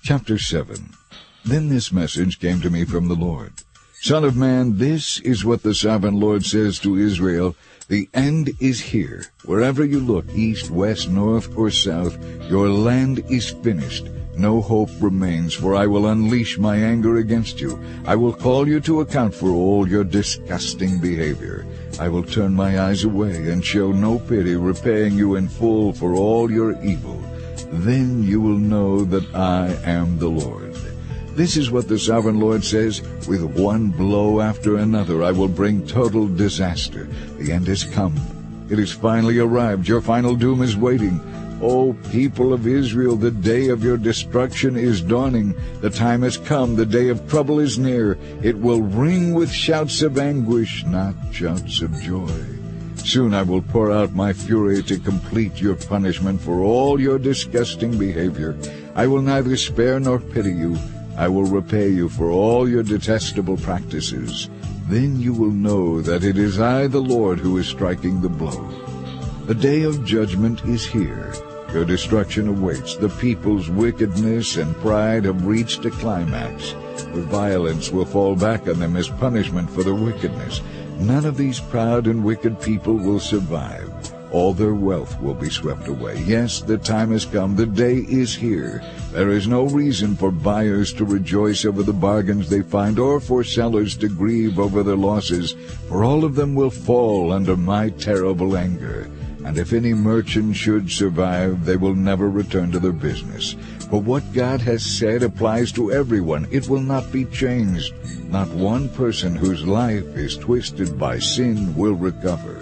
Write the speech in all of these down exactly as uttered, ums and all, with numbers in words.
Chapter seven. Then this message came to me from the Lord. Son of man, this is what the sovereign Lord says to Israel. The end is here. Wherever you look, east, west, north, or south, your land is finished. No hope remains, for I will unleash my anger against you. I will call you to account for all your disgusting behavior. I will turn my eyes away and show no pity, repaying you in full for all your evil. Then you will know that I am the Lord. This is what the sovereign Lord says, with one blow after another I will bring total disaster. The end has come. It has finally arrived. Your final doom is waiting. O people of Israel, the day of your destruction is dawning. The time has come. The day of trouble is near. It will ring with shouts of anguish, not shouts of joy. Soon I will pour out my fury to complete your punishment for all your disgusting behavior. I will neither spare nor pity you. I will repay you for all your detestable practices. Then you will know that it is I, the Lord, who is striking the blow. The day of judgment is here. Your destruction awaits. The people's wickedness and pride have reached a climax. Their violence will fall back on them as punishment for their wickedness. None of these proud and wicked people will survive. All their wealth will be swept away. Yes, the time has come. The day is here. There is no reason for buyers to rejoice over the bargains they find, or for sellers to grieve over their losses, for all of them will fall under my terrible anger. And if any merchant should survive, they will never return to their business. For what God has said applies to everyone. It will not be changed. Not one person whose life is twisted by sin will recover.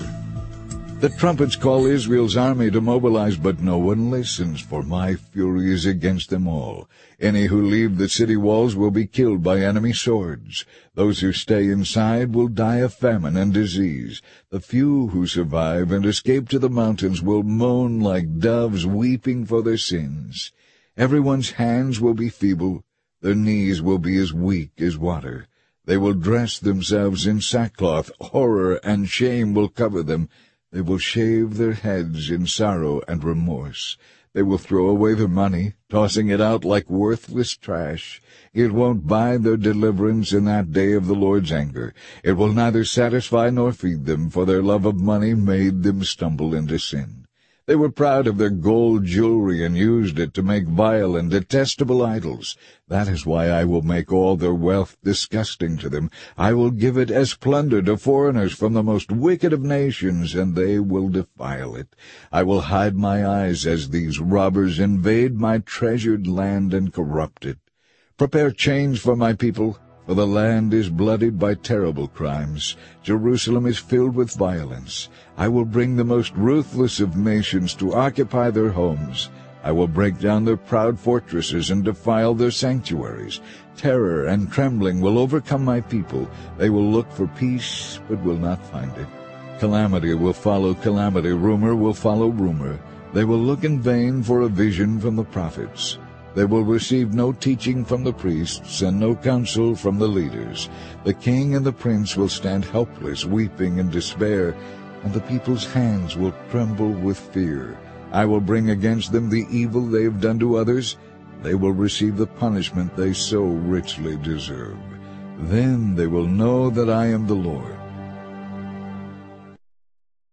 The trumpets call Israel's army to mobilize, but no one listens, for my fury is against them all. Any who leave the city walls will be killed by enemy swords. Those who stay inside will die of famine and disease. The few who survive and escape to the mountains will moan like doves weeping for their sins. Everyone's hands will be feeble. Their knees will be as weak as water. They will dress themselves in sackcloth. Horror and shame will cover them. They will shave their heads in sorrow and remorse. They will throw away their money, tossing it out like worthless trash. It won't buy their deliverance in that day of the Lord's anger. It will neither satisfy nor feed them, for their love of money made them stumble into sin. They were proud of their gold jewelry and used it to make vile and detestable idols. That is why I will make all their wealth disgusting to them. I will give it as plunder to foreigners from the most wicked of nations, and they will defile it. I will hide my eyes as these robbers invade my treasured land and corrupt it. Prepare change for my people, for the land is bloodied by terrible crimes. Jerusalem is filled with violence. I will bring the most ruthless of nations to occupy their homes. I will break down their proud fortresses and defile their sanctuaries. Terror and trembling will overcome my people. They will look for peace, but will not find it. Calamity will follow calamity. Rumor will follow rumor. They will look in vain for a vision from the prophets. They will receive no teaching from the priests and no counsel from the leaders. The king and the prince will stand helpless, weeping in despair, and the people's hands will tremble with fear. I will bring against them the evil they have done to others. They will receive the punishment they so richly deserve. Then they will know that I am the Lord.